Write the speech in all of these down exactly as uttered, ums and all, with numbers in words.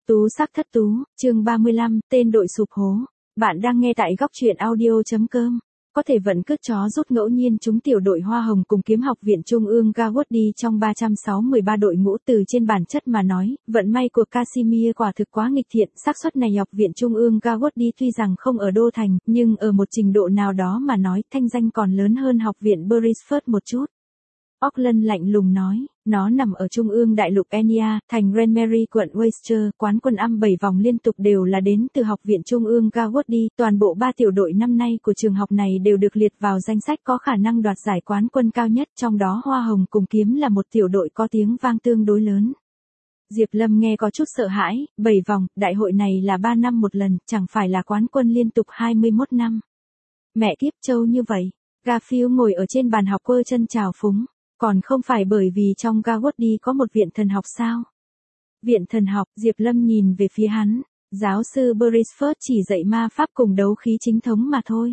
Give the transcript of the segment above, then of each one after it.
Tú sắc thất tú, chương ba mươi lăm, tên đội sụp hố. Bạn đang nghe tại góc truyện audio.com. Có thể vẫn cướp chó rút ngẫu nhiên chúng tiểu đội Hoa Hồng cùng kiếm học viện Trung ương Gawadi trong ba trăm sáu mươi ba đội ngũ. Từ trên bản chất mà nói, vận may của Casimir quả thực quá nghịch thiện. Xác suất này học viện Trung ương Gawadi tuy rằng không ở đô thành, nhưng ở một trình độ nào đó mà nói, thanh danh còn lớn hơn học viện Beresford một chút. Auckland lạnh lùng nói, nó nằm ở trung ương đại lục Enya, thành Granmary quận Westchester, quán quân âm bảy vòng liên tục đều là đến từ học viện Trung ương Gawadi. Toàn bộ ba tiểu đội năm nay của trường học này đều được liệt vào danh sách có khả năng đoạt giải quán quân cao nhất, trong đó Hoa Hồng cùng kiếm là một tiểu đội có tiếng vang tương đối lớn. Diệp Lâm nghe có chút sợ hãi, bảy vòng, đại hội này là ba năm một lần, chẳng phải là quán quân liên tục hai mươi mốt năm. Mẹ kiếp trâu như vậy. Garfield ngồi ở trên bàn học quơ chân chào phúng. Còn không phải bởi vì trong Gawadi có một viện thần học sao? Viện thần học, Diệp Lâm nhìn về phía hắn, giáo sư Beresford chỉ dạy ma pháp cùng đấu khí chính thống mà thôi.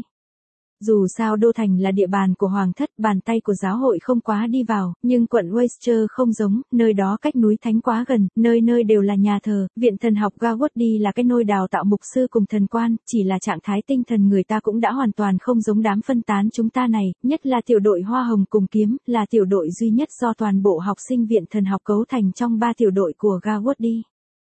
Dù sao đô thành là địa bàn của hoàng thất, bàn tay của giáo hội không quá đi vào, nhưng quận Westchester không giống, nơi đó cách núi thánh quá gần, nơi nơi đều là nhà thờ. Viện thần học Gawadi là cái nôi đào tạo mục sư cùng thần quan, chỉ là trạng thái tinh thần người ta cũng đã hoàn toàn không giống đám phân tán chúng ta này, nhất là tiểu đội Hoa Hồng cùng kiếm, là tiểu đội duy nhất do toàn bộ học sinh viện thần học cấu thành trong ba tiểu đội của Gawadi.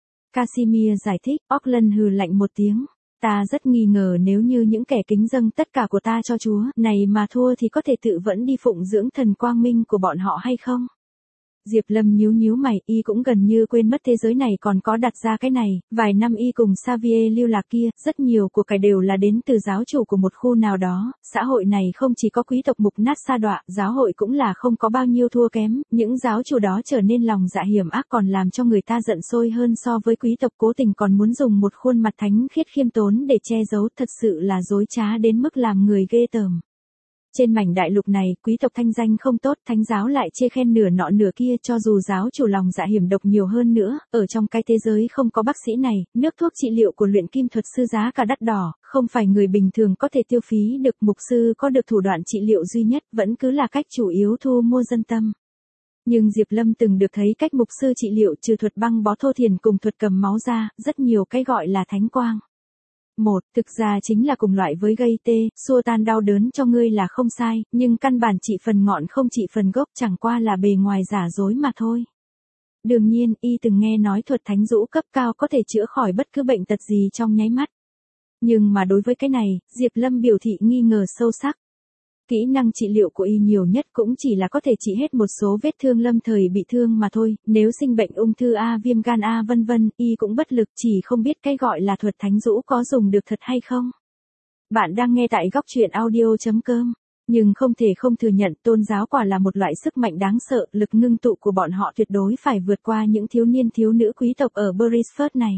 Casimir giải thích. Auckland hừ lạnh một tiếng. Ta rất nghi ngờ nếu như những kẻ kính dâng tất cả của ta cho Chúa này mà thua thì có thể tự vẫn đi phụng dưỡng thần quang minh của bọn họ hay không? Diệp Lâm nhíu nhíu mày, y cũng gần như quên mất thế giới này còn có đặt ra cái này. Vài năm y cùng Xavier lưu lạc kia, rất nhiều của cải đều là đến từ giáo chủ của một khu nào đó. Xã hội này không chỉ có quý tộc mục nát sa đọa, giáo hội cũng là không có bao nhiêu thua kém. Những giáo chủ đó trở nên lòng dạ hiểm ác còn làm cho người ta giận sôi hơn so với quý tộc cố tình còn muốn dùng một khuôn mặt thánh khiết khiêm tốn để che giấu, thật sự là dối trá đến mức làm người ghê tởm. Trên mảnh đại lục này, quý tộc thanh danh không tốt, thánh giáo lại chê khen nửa nọ nửa kia, cho dù giáo chủ lòng dạ hiểm độc nhiều hơn nữa, ở trong cái thế giới không có bác sĩ này, nước thuốc trị liệu của luyện kim thuật sư giá cả đắt đỏ, không phải người bình thường có thể tiêu phí được. Mục sư có được thủ đoạn trị liệu duy nhất, vẫn cứ là cách chủ yếu thu mua dân tâm. Nhưng Diệp Lâm từng được thấy cách mục sư trị liệu trừ thuật băng bó thô thiền cùng thuật cầm máu ra, rất nhiều cái gọi là thánh quang. Một, thực ra chính là cùng loại với gây tê, xua tan đau đớn cho ngươi là không sai, nhưng căn bản trị phần ngọn không trị phần gốc, chẳng qua là bề ngoài giả dối mà thôi. Đương nhiên, y từng nghe nói thuật thánh dũ cấp cao có thể chữa khỏi bất cứ bệnh tật gì trong nháy mắt. Nhưng mà đối với cái này, Diệp Lâm biểu thị nghi ngờ sâu sắc. Kỹ năng trị liệu của y nhiều nhất cũng chỉ là có thể trị hết một số vết thương lâm thời bị thương mà thôi, nếu sinh bệnh ung thư A, viêm gan A vân vân, y cũng bất lực, chỉ không biết cái gọi là thuật thánh dũ có dùng được thật hay không. Bạn đang nghe tại góc truyện audio.com, nhưng không thể không thừa nhận tôn giáo quả là một loại sức mạnh đáng sợ, lực ngưng tụ của bọn họ tuyệt đối phải vượt qua những thiếu niên thiếu nữ quý tộc ở Beresford này.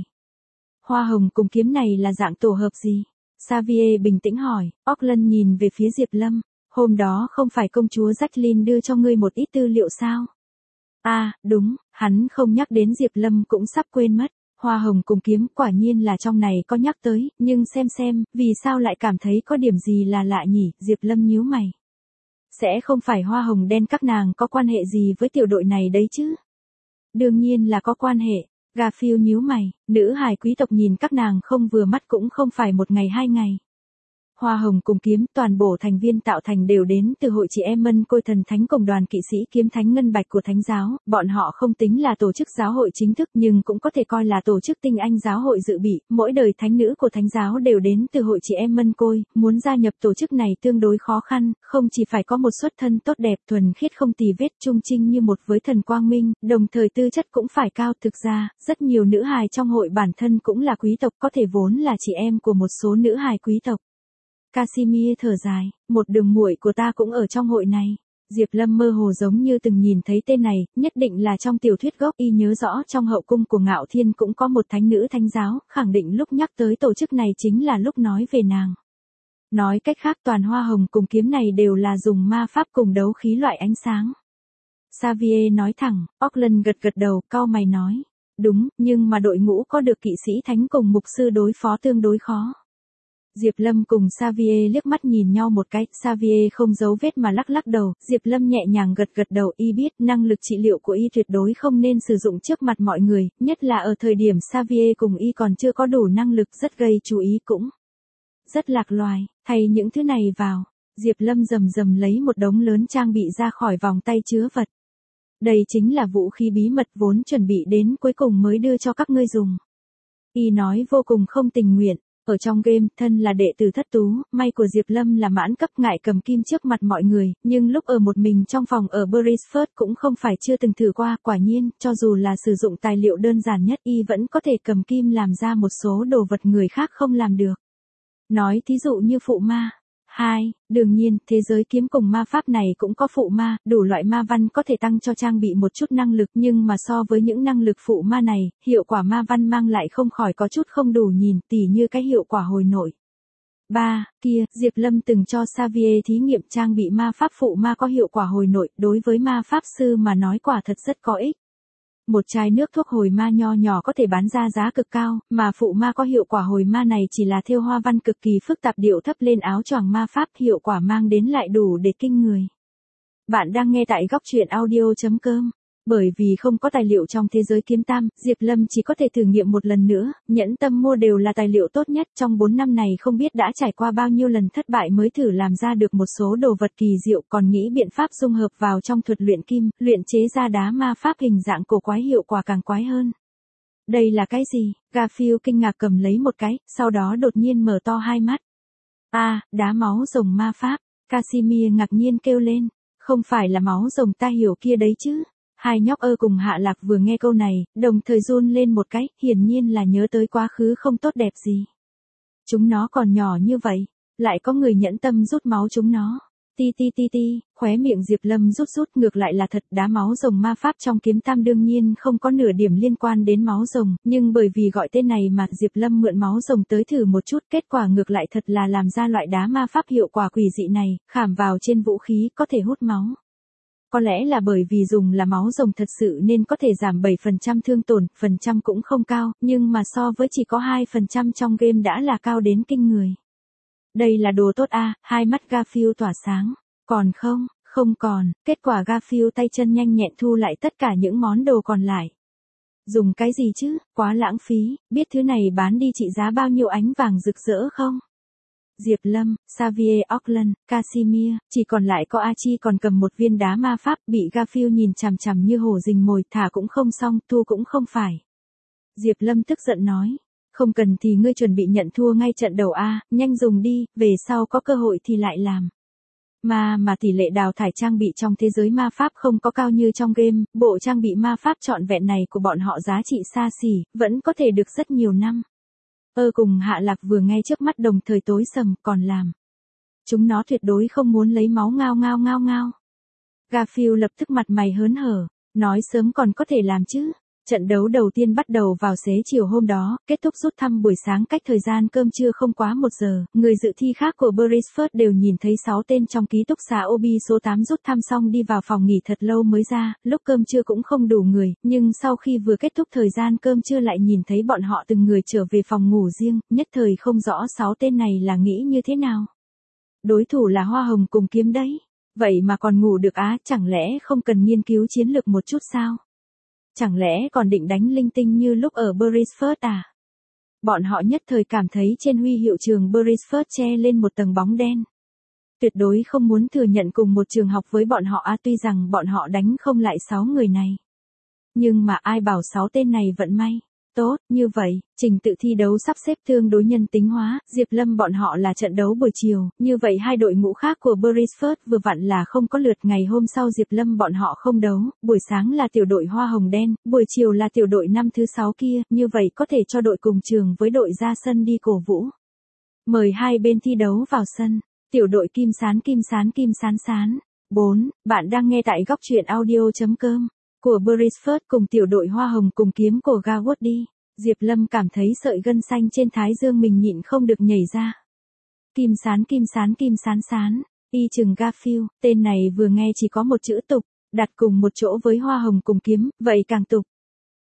Hoa Hồng cùng kiếm này là dạng tổ hợp gì? Xavier bình tĩnh hỏi. Auckland nhìn về phía Diệp Lâm. Hôm đó không phải công chúa Jacqueline đưa cho ngươi một ít tư liệu sao? À, đúng, hắn không nhắc đến Diệp Lâm cũng sắp quên mất. Hoa Hồng cùng kiếm quả nhiên là trong này có nhắc tới, nhưng xem xem, vì sao lại cảm thấy có điểm gì là lạ nhỉ? Diệp Lâm nhíu mày. Sẽ không phải Hoa Hồng đen các nàng có quan hệ gì với tiểu đội này đấy chứ? Đương nhiên là có quan hệ. Garfield nhíu mày, nữ hài quý tộc nhìn các nàng không vừa mắt cũng không phải một ngày hai ngày. Hoa Hồng cùng kiếm, toàn bộ thành viên tạo thành đều đến từ hội chị em Mân Côi Thần Thánh cùng đoàn kỵ sĩ kiếm thánh ngân bạch của Thánh giáo, bọn họ không tính là tổ chức giáo hội chính thức nhưng cũng có thể coi là tổ chức tinh anh giáo hội dự bị, mỗi đời thánh nữ của Thánh giáo đều đến từ hội chị em Mân Côi, muốn gia nhập tổ chức này tương đối khó khăn, không chỉ phải có một xuất thân tốt đẹp thuần khiết không tì vết trung trinh như một với thần quang minh, đồng thời tư chất cũng phải cao. Thực ra, rất nhiều nữ hài trong hội bản thân cũng là quý tộc, có thể vốn là chị em của một số nữ hài quý tộc. Casimir thở dài, một đường muội của ta cũng ở trong hội này. Diệp Lâm mơ hồ giống như từng nhìn thấy tên này, nhất định là trong tiểu thuyết gốc. Y nhớ rõ trong hậu cung của Ngạo Thiên cũng có một thánh nữ thánh giáo, khẳng định lúc nhắc tới tổ chức này chính là lúc nói về nàng. Nói cách khác toàn Hoa Hồng cùng kiếm này đều là dùng ma pháp cùng đấu khí loại ánh sáng. Xavier nói thẳng. Auckland gật gật đầu, cau mày nói. Đúng, nhưng mà đội ngũ có được kỵ sĩ thánh cùng mục sư đối phó tương đối khó. Diệp Lâm cùng Xavier liếc mắt nhìn nhau một cái, Xavier không giấu vết mà lắc lắc đầu, Diệp Lâm nhẹ nhàng gật gật đầu, y biết năng lực trị liệu của y tuyệt đối không nên sử dụng trước mặt mọi người, nhất là ở thời điểm Xavier cùng y còn chưa có đủ năng lực, rất gây chú ý cũng rất lạc loài, thay những thứ này vào. Diệp Lâm rầm rầm lấy một đống lớn trang bị ra khỏi vòng tay chứa vật. Đây chính là vũ khí bí mật vốn chuẩn bị đến cuối cùng mới đưa cho các ngươi dùng. Y nói vô cùng không tình nguyện. Ở trong game, thân là đệ tử thất tú, may của Diệp Lâm là mãn cấp ngại cầm kim trước mặt mọi người, nhưng lúc ở một mình trong phòng ở Beresford cũng không phải chưa từng thử qua, quả nhiên, cho dù là sử dụng tài liệu đơn giản nhất y vẫn có thể cầm kim làm ra một số đồ vật người khác không làm được. Nói thí dụ như phụ ma. Hai, đương nhiên, thế giới kiếm cùng ma pháp này cũng có phụ ma, đủ loại ma văn có thể tăng cho trang bị một chút năng lực nhưng mà so với những năng lực phụ ma này, hiệu quả ma văn mang lại không khỏi có chút không đủ nhìn, tỉ như cái hiệu quả hồi nội. Ba, kia, Diệp Lâm từng cho Xavier thí nghiệm trang bị ma pháp phụ ma có hiệu quả hồi nội, đối với ma pháp sư mà nói quả thật rất có ích. Một chai nước thuốc hồi ma nho nhỏ có thể bán ra giá cực cao, mà phụ ma có hiệu quả hồi ma này chỉ là thêu hoa văn cực kỳ phức tạp điệu thấp lên áo choàng ma pháp, hiệu quả mang đến lại đủ để kinh người. Bạn đang nghe tại góc truyện audio chấm com. Bởi vì không có tài liệu trong thế giới kiếm tam, Diệp Lâm chỉ có thể thử nghiệm một lần nữa, nhẫn tâm mua đều là tài liệu tốt nhất trong bốn năm này không biết đã trải qua bao nhiêu lần thất bại mới thử làm ra được một số đồ vật kỳ diệu còn nghĩ biện pháp dung hợp vào trong thuật luyện kim, luyện chế ra đá ma pháp hình dạng cổ quái hiệu quả càng quái hơn. Đây là cái gì? Garfield kinh ngạc cầm lấy một cái, sau đó đột nhiên mở to hai mắt. A, à, đá máu rồng ma pháp, Casimir ngạc nhiên kêu lên, không phải là máu rồng ta hiểu kia đấy chứ. Hai nhóc ơ cùng Hạ Lạc vừa nghe câu này, đồng thời run lên một cái, hiển nhiên là nhớ tới quá khứ không tốt đẹp gì. Chúng nó còn nhỏ như vậy, lại có người nhẫn tâm rút máu chúng nó. Ti ti ti ti, khóe miệng Diệp Lâm rút rút ngược lại là thật đá máu rồng ma pháp trong kiếm tam đương nhiên không có nửa điểm liên quan đến máu rồng, nhưng bởi vì gọi tên này mà Diệp Lâm mượn máu rồng tới thử một chút, kết quả ngược lại thật là làm ra loại đá ma pháp hiệu quả quỷ dị này, khảm vào trên vũ khí có thể hút máu. Có lẽ là bởi vì dùng là máu rồng thật sự nên có thể giảm bảy phần trăm thương tổn, phần trăm cũng không cao, nhưng mà so với chỉ có hai phần trăm trong game đã là cao đến kinh người. Đây là đồ tốt a, à, hai mắt Garfield tỏa sáng. Còn không, không còn, kết quả Garfield tay chân nhanh nhẹn thu lại tất cả những món đồ còn lại. Dùng cái gì chứ, quá lãng phí, biết thứ này bán đi trị giá bao nhiêu ánh vàng rực rỡ không? Diệp Lâm, Xavier Auckland, Casimir, chỉ còn lại có Archie còn cầm một viên đá ma pháp bị Garfield nhìn chằm chằm như hổ rình mồi, thả cũng không xong, thu cũng không phải. Diệp Lâm tức giận nói, không cần thì ngươi chuẩn bị nhận thua ngay trận đầu a, nhanh dùng đi, về sau có cơ hội thì lại làm. Mà mà tỷ lệ đào thải trang bị trong thế giới ma pháp không có cao như trong game, bộ trang bị ma pháp trọn vẹn này của bọn họ giá trị xa xỉ, vẫn có thể được rất nhiều năm. Ơ cùng Hạ Lạc vừa nghe trước mắt đồng thời tối sầm, còn làm. Chúng nó tuyệt đối không muốn lấy máu ngao ngao ngao ngao. Garfield lập tức mặt mày hớn hở, nói sớm còn có thể làm chứ. Trận đấu đầu tiên bắt đầu vào xế chiều hôm đó, kết thúc rút thăm buổi sáng cách thời gian cơm trưa không quá một giờ, người dự thi khác của Beresford đều nhìn thấy sáu tên trong ký túc xá ô bê số tám rút thăm xong đi vào phòng nghỉ thật lâu mới ra, lúc cơm trưa cũng không đủ người, nhưng sau khi vừa kết thúc thời gian cơm trưa lại nhìn thấy bọn họ từng người trở về phòng ngủ riêng, nhất thời không rõ sáu tên này là nghĩ như thế nào. Đối thủ là Hoa Hồng cùng Kiếm đấy, vậy mà còn ngủ được á, chẳng lẽ không cần nghiên cứu chiến lược một chút sao? Chẳng lẽ còn định đánh linh tinh như lúc ở Beresford à? Bọn họ nhất thời cảm thấy trên huy hiệu trường Beresford che lên một tầng bóng đen. Tuyệt đối không muốn thừa nhận cùng một trường học với bọn họ à, tuy rằng bọn họ đánh không lại sáu người này. Nhưng mà ai bảo sáu tên này vận may. Tốt, như vậy, trình tự thi đấu sắp xếp tương đối nhân tính hóa, Diệp Lâm bọn họ là trận đấu buổi chiều, như vậy hai đội ngũ khác của Beresford vừa vặn là không có lượt, ngày hôm sau Diệp Lâm bọn họ không đấu, buổi sáng là tiểu đội Hoa Hồng Đen, buổi chiều là tiểu đội năm thứ sáu kia, như vậy có thể cho đội cùng trường với đội ra sân đi cổ vũ. Mời hai bên thi đấu vào sân, tiểu đội Kim Sán Kim Sán Kim Sán Sán. bốn. Bạn đang nghe tại góc truyện audio chấm com. Của Beresford cùng tiểu đội Hoa Hồng cùng kiếm của Gawood đi. Diệp Lâm cảm thấy sợi gân xanh trên thái dương mình nhịn không được nhảy ra. Kim Sán Kim Sán Kim Sán Sán, y chừng Garfield, tên này vừa nghe chỉ có một chữ tục, đặt cùng một chỗ với Hoa Hồng cùng kiếm, vậy càng tục.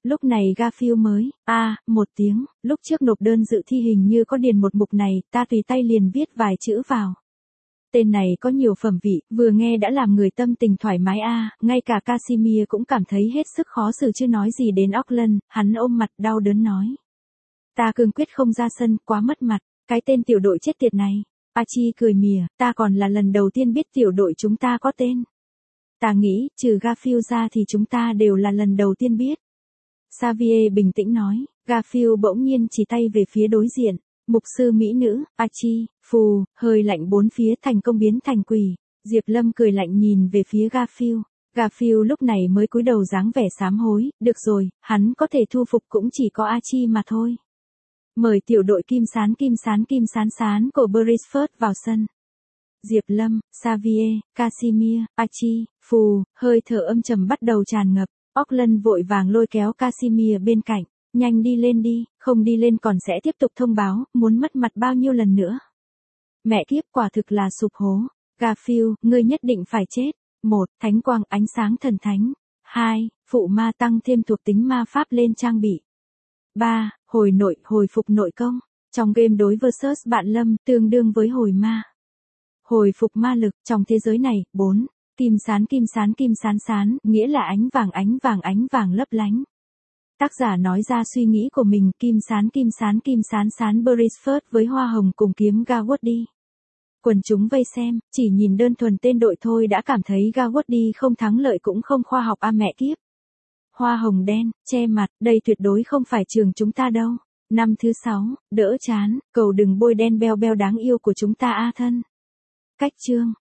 Lúc này Garfield mới, a à, một tiếng, lúc trước nộp đơn dự thi hình như có điền một mục này, ta tùy tay liền viết vài chữ vào. Tên này có nhiều phẩm vị, vừa nghe đã làm người tâm tình thoải mái a, à, ngay cả Casimir cũng cảm thấy hết sức khó xử chứ nói gì đến Auckland, hắn ôm mặt đau đớn nói. Ta cương quyết không ra sân, quá mất mặt, cái tên tiểu đội chết tiệt này. Archie cười mỉa, ta còn là lần đầu tiên biết tiểu đội chúng ta có tên. Ta nghĩ, trừ Garfield ra thì chúng ta đều là lần đầu tiên biết. Xavier bình tĩnh nói, Garfield bỗng nhiên chỉ tay về phía đối diện. Mục sư mỹ nữ, Archie, phù, hơi lạnh bốn phía thành công biến thành quỷ. Diệp Lâm cười lạnh nhìn về phía Garfield. Garfield lúc này mới cúi đầu dáng vẻ sám hối, được rồi, hắn có thể thu phục cũng chỉ có Archie mà thôi. Mời tiểu đội kim sán kim sán kim sán sán của Beresford vào sân. Diệp Lâm, Xavier, Casimir, Archie, phù, hơi thở âm trầm bắt đầu tràn ngập. Auckland vội vàng lôi kéo Casimir bên cạnh. Nhanh đi lên đi, không đi lên còn sẽ tiếp tục thông báo, muốn mất mặt bao nhiêu lần nữa. Mẹ kiếp quả thực là sụp hố. Garfield, ngươi nhất định phải chết. một. Thánh quang ánh sáng thần thánh. hai. Phụ ma tăng thêm thuộc tính ma pháp lên trang bị. ba. Hồi nội, hồi phục nội công. Trong game đối versus bạn Lâm, tương đương với hồi ma. Hồi phục ma lực, trong thế giới này. bốn. Kim sán kim sán kim sán sán, nghĩa là ánh vàng ánh vàng ánh vàng lấp lánh. Tác giả nói ra suy nghĩ của mình, kim sán kim sán kim sán sán Beresford với hoa hồng cùng kiếm Gawaudi. Quần chúng vây xem, chỉ nhìn đơn thuần tên đội thôi đã cảm thấy Gawaudi không thắng lợi cũng không khoa học a mẹ kiếp. Hoa hồng đen, che mặt, đây tuyệt đối không phải trường chúng ta đâu. Năm thứ sáu, đỡ chán, cầu đừng bôi đen beo beo đáng yêu của chúng ta a thân. Cách chương.